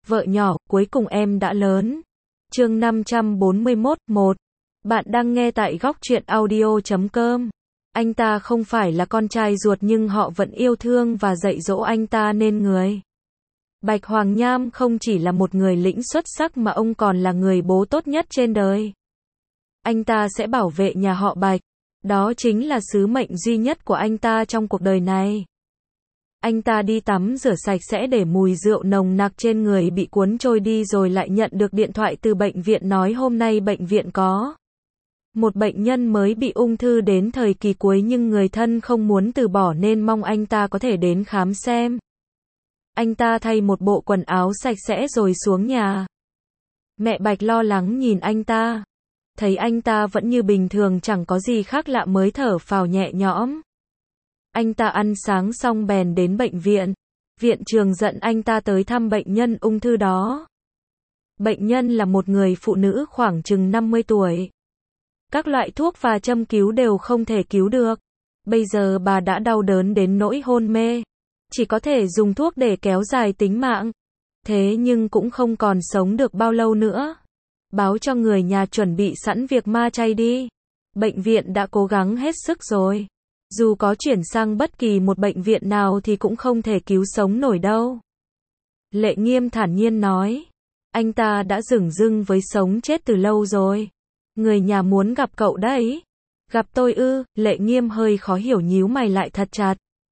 Vợ nhỏ, cuối cùng em đã lớn. Chương 541, 1. Bạn đang nghe tại góc truyện audio.com. Anh ta không phải là con trai ruột nhưng họ vẫn yêu thương và dạy dỗ anh ta nên người. Bạch Hoàng Nham không chỉ là một người lĩnh xuất sắc mà ông còn là người bố tốt nhất trên đời. Anh ta sẽ bảo vệ nhà họ Bạch. Đó chính là sứ mệnh duy nhất của anh ta trong cuộc đời này. Anh ta đi tắm rửa sạch sẽ để mùi rượu nồng nặc trên người bị cuốn trôi đi rồi lại nhận được điện thoại từ bệnh viện nói hôm nay bệnh viện có một bệnh nhân mới bị ung thư đến thời kỳ cuối nhưng người thân không muốn từ bỏ nên mong anh ta có thể đến khám xem. Anh ta thay một bộ quần áo sạch sẽ rồi xuống nhà. Mẹ Bạch lo lắng nhìn anh ta. Thấy anh ta vẫn như bình thường chẳng có gì khác lạ mới thở phào nhẹ nhõm. Anh ta ăn sáng xong bèn đến bệnh viện. Viện trường dẫn anh ta tới thăm bệnh nhân ung thư đó. Bệnh nhân là một người phụ nữ khoảng chừng 50 tuổi. Các loại thuốc và châm cứu đều không thể cứu được. Bây giờ bà đã đau đớn đến nỗi hôn mê. Chỉ có thể dùng thuốc để kéo dài tính mạng. Thế nhưng cũng không còn sống được bao lâu nữa. Báo cho người nhà chuẩn bị sẵn việc ma chay đi. Bệnh viện đã cố gắng hết sức rồi. Dù có chuyển sang bất kỳ một bệnh viện nào thì cũng không thể cứu sống nổi đâu. Lệ Nghiêm thản nhiên nói. Anh ta đã dửng dưng với sống chết từ lâu rồi. Người nhà muốn gặp cậu đấy. Gặp tôi ư? Lệ Nghiêm hơi khó hiểu nhíu mày lại thật chặt.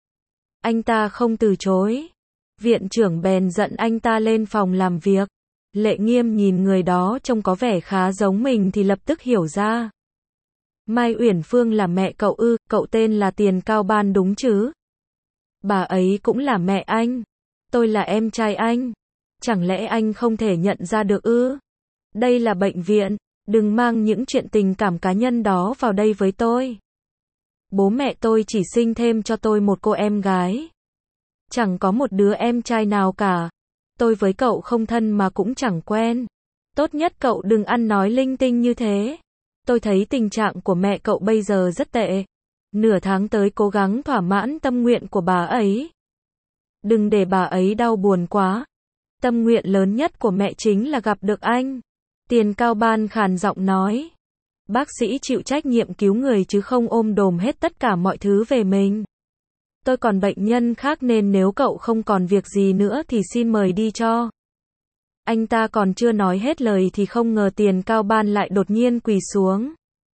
Anh ta không từ chối. Viện trưởng bèn dẫn anh ta lên phòng làm việc. Lệ Nghiêm nhìn người đó trông có vẻ khá giống mình thì lập tức hiểu ra. Mai Uyển Phương là mẹ cậu ư? Cậu tên là Tiền Cao Ban đúng chứ? Bà ấy cũng là mẹ anh. Tôi là em trai anh. Chẳng lẽ anh không thể nhận ra được ư? Đây là bệnh viện. Đừng mang những chuyện tình cảm cá nhân đó vào đây với tôi. Bố mẹ tôi chỉ sinh thêm cho tôi một cô em gái. Chẳng có một đứa em trai nào cả. Tôi với cậu không thân mà cũng chẳng quen. Tốt nhất cậu đừng ăn nói linh tinh như thế. Tôi thấy tình trạng của mẹ cậu bây giờ rất tệ. Nửa tháng tới cố gắng thỏa mãn tâm nguyện của bà ấy. Đừng để bà ấy đau buồn quá. Tâm nguyện lớn nhất của mẹ chính là gặp được anh. Tiền Cao Ban khàn giọng nói. Bác sĩ chịu trách nhiệm cứu người chứ không ôm đồm hết tất cả mọi thứ về mình. Tôi còn bệnh nhân khác nên nếu cậu không còn việc gì nữa thì xin mời đi cho. Anh ta còn chưa nói hết lời thì không ngờ Tiền Cao Ban lại đột nhiên quỳ xuống.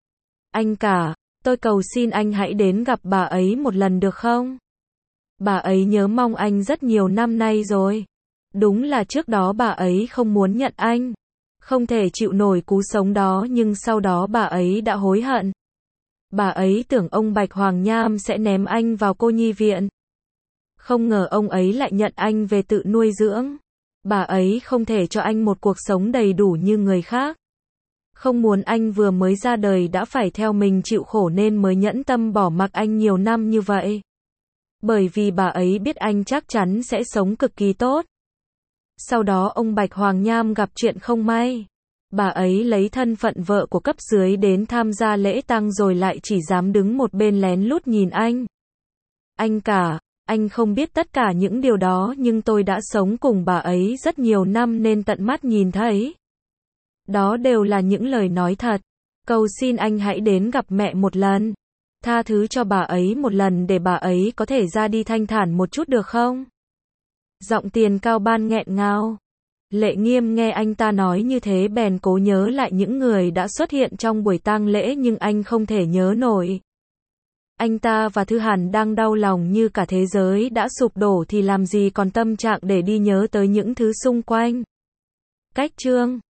Anh cả, tôi cầu xin anh hãy đến gặp bà ấy một lần được không? Bà ấy nhớ mong anh rất nhiều năm nay rồi. Đúng là trước đó bà ấy không muốn nhận anh. Không thể chịu nổi cú sống đó nhưng sau đó bà ấy đã hối hận. Bà ấy tưởng ông Bạch Hoàng Nham sẽ ném anh vào cô nhi viện. Không ngờ ông ấy lại nhận anh về tự nuôi dưỡng. Bà ấy không thể cho anh một cuộc sống đầy đủ như người khác. Không muốn anh vừa mới ra đời đã phải theo mình chịu khổ nên mới nhẫn tâm bỏ mặc anh nhiều năm như vậy. Bởi vì bà ấy biết anh chắc chắn sẽ sống cực kỳ tốt. Sau đó ông Bạch Hoàng Nham gặp chuyện không may. Bà ấy lấy thân phận vợ của cấp dưới đến tham gia lễ tang rồi lại chỉ dám đứng một bên lén lút nhìn anh. Anh cả, anh không biết tất cả những điều đó nhưng tôi đã sống cùng bà ấy rất nhiều năm nên tận mắt nhìn thấy. Đó đều là những lời nói thật. Cầu xin anh hãy đến gặp mẹ một lần. Tha thứ cho bà ấy một lần để bà ấy có thể ra đi thanh thản một chút được không? Giọng Tiền Cao Ban nghẹn ngào. Lệ Nghiêm nghe anh ta nói như thế bèn cố nhớ lại những người đã xuất hiện trong buổi tang lễ nhưng anh không thể nhớ nổi. Anh ta và Thư Hàn đang đau lòng như cả thế giới đã sụp đổ thì làm gì còn tâm trạng để đi nhớ tới những thứ xung quanh. Cách chương